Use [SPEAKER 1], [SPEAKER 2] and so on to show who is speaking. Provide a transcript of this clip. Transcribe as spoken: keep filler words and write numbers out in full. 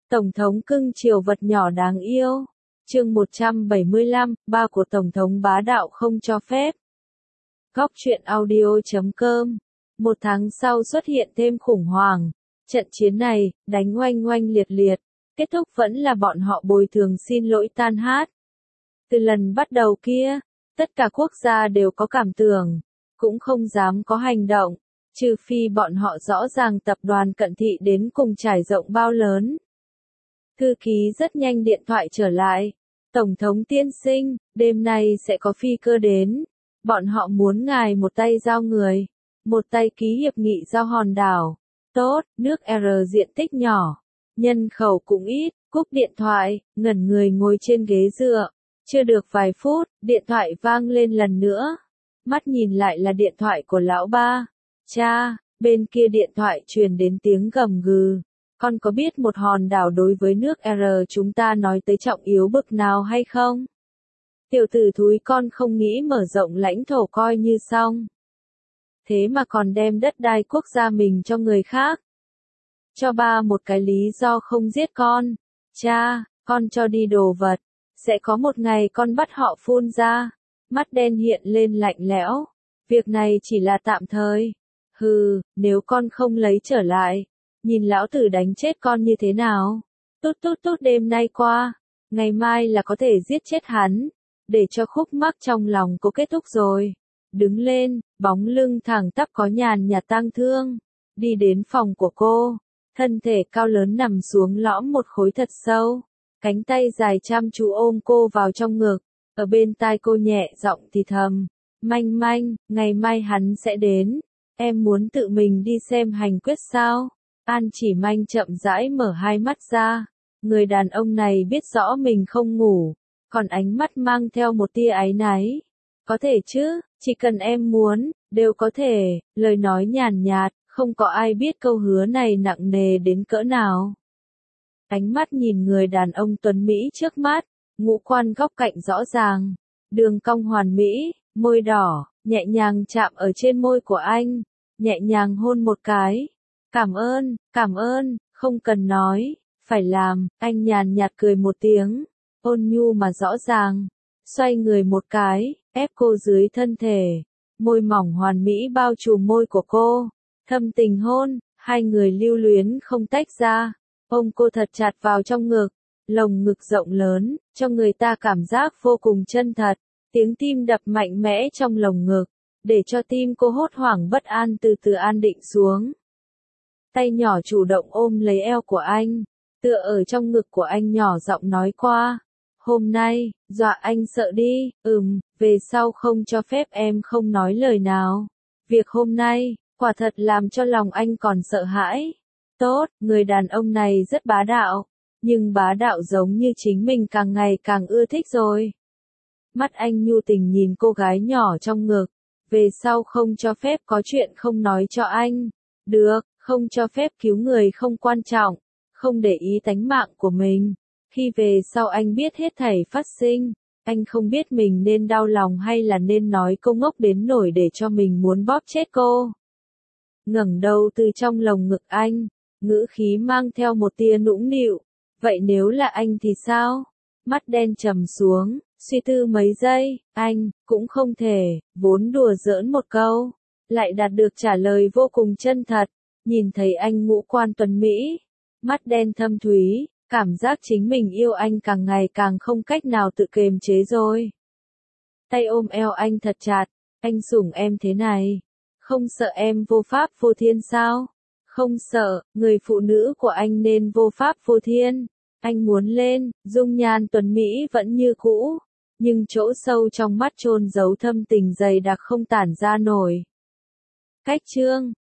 [SPEAKER 1] Tổng thống cưng chiều vật nhỏ đáng yêu. Chương một trăm bảy mươi lăm, ba của Tổng thống bá đạo không cho phép. Góc truyện audio chấm com. Một tháng sau xuất hiện thêm khủng hoảng. Trận chiến này, đánh oanh oanh liệt liệt. Kết thúc vẫn là bọn họ bồi thường xin lỗi tan hát. Từ lần bắt đầu kia, tất cả quốc gia đều có cảm tưởng, cũng không dám có hành động, trừ phi bọn họ rõ ràng tập đoàn cận thị đến cùng trải rộng bao lớn. Thư ký rất nhanh điện thoại trở lại. Tổng thống tiên sinh, đêm nay sẽ có phi cơ đến. Bọn họ muốn ngài một tay giao người, một tay ký hiệp nghị giao hòn đảo. Tốt, nước R diện tích nhỏ, nhân khẩu cũng ít, cúp điện thoại, ngẩn người ngồi trên ghế dựa. Chưa được vài phút, điện thoại vang lên lần nữa. Mắt nhìn lại là điện thoại của lão ba. Cha, bên kia điện thoại truyền đến tiếng gầm gừ. Con có biết một hòn đảo đối với nước R chúng ta nói tới trọng yếu bực nào hay không? Tiểu tử thúi con không nghĩ mở rộng lãnh thổ coi như xong. Thế mà còn đem đất đai quốc gia mình cho người khác. Cho ba một cái lý do không giết con. Cha, con cho đi đồ vật. Sẽ có một ngày con bắt họ phun ra. Mắt đen hiện lên lạnh lẽo. Việc này chỉ là tạm thời. Hừ, nếu con không lấy trở lại. Nhìn lão tử đánh chết con như thế nào? Tốt tốt tốt đêm nay qua. Ngày mai là có thể giết chết hắn. Để cho khúc mắc trong lòng cô kết thúc rồi. Đứng lên, bóng lưng thẳng tắp có nhàn nhạt tang thương. Đi đến phòng của cô. Thân thể cao lớn nằm xuống lõm một khối thật sâu. Cánh tay dài chăm chú ôm cô vào trong ngực. Ở bên tai cô nhẹ giọng thì thầm. Manh manh, ngày mai hắn sẽ đến. Em muốn tự mình đi xem hành quyết sao? An Chỉ Manh chậm rãi mở hai mắt ra. Người đàn ông này biết rõ mình không ngủ. Còn ánh mắt mang theo một tia áy náy. Có thể chứ, chỉ cần em muốn, đều có thể. Lời nói nhàn nhạt, không có ai biết câu hứa này nặng nề đến cỡ nào. Ánh mắt nhìn người đàn ông tuấn Mỹ trước mắt, ngũ quan góc cạnh rõ ràng, đường cong hoàn mỹ, môi đỏ, nhẹ nhàng chạm ở trên môi của anh, nhẹ nhàng hôn một cái. Cảm ơn, cảm ơn, không cần nói, phải làm, anh nhàn nhạt cười một tiếng, ôn nhu mà rõ ràng, xoay người một cái, ép cô dưới thân thể, môi mỏng hoàn mỹ bao trùm môi của cô, thâm tình hôn, hai người lưu luyến không tách ra. Ôm cô thật chặt vào trong ngực, lồng ngực rộng lớn, cho người ta cảm giác vô cùng chân thật, tiếng tim đập mạnh mẽ trong lồng ngực, để cho tim cô hốt hoảng bất an từ từ an định xuống. Tay nhỏ chủ động ôm lấy eo của anh, tựa ở trong ngực của anh nhỏ giọng nói qua, hôm nay, dọa anh sợ đi, ừm, về sau không cho phép em không nói lời nào. Việc hôm nay, quả thật làm cho lòng anh còn sợ hãi. Tốt, người đàn ông này rất bá đạo, nhưng bá đạo giống như chính mình càng ngày càng ưa thích rồi. Mắt anh nhu tình nhìn cô gái nhỏ trong ngực, về sau không cho phép có chuyện không nói cho anh. Được, không cho phép cứu người không quan trọng, không để ý tánh mạng của mình. Khi về sau anh biết hết thảy phát sinh, anh không biết mình nên đau lòng hay là nên nói câu ngốc đến nổi để cho mình muốn bóp chết cô. Ngẩng đầu từ trong lồng ngực anh. Ngữ khí mang theo một tia nũng nịu. Vậy nếu là anh thì sao? Mắt đen trầm xuống, suy tư mấy giây, anh, cũng không thể, vốn đùa giỡn một câu. Lại đạt được trả lời vô cùng chân thật, nhìn thấy anh ngũ quan tuấn Mỹ. Mắt đen thâm thúy, cảm giác chính mình yêu anh càng ngày càng không cách nào tự kiềm chế rồi. Tay ôm eo anh thật chặt, anh sủng em thế này. Không sợ em vô pháp vô thiên sao? Không sợ, người phụ nữ của anh nên vô pháp vô thiên. Anh muốn lên, dung nhan tuấn Mỹ vẫn như cũ. Nhưng chỗ sâu trong mắt chôn giấu thâm tình dày đặc không tản ra nổi. Cách chương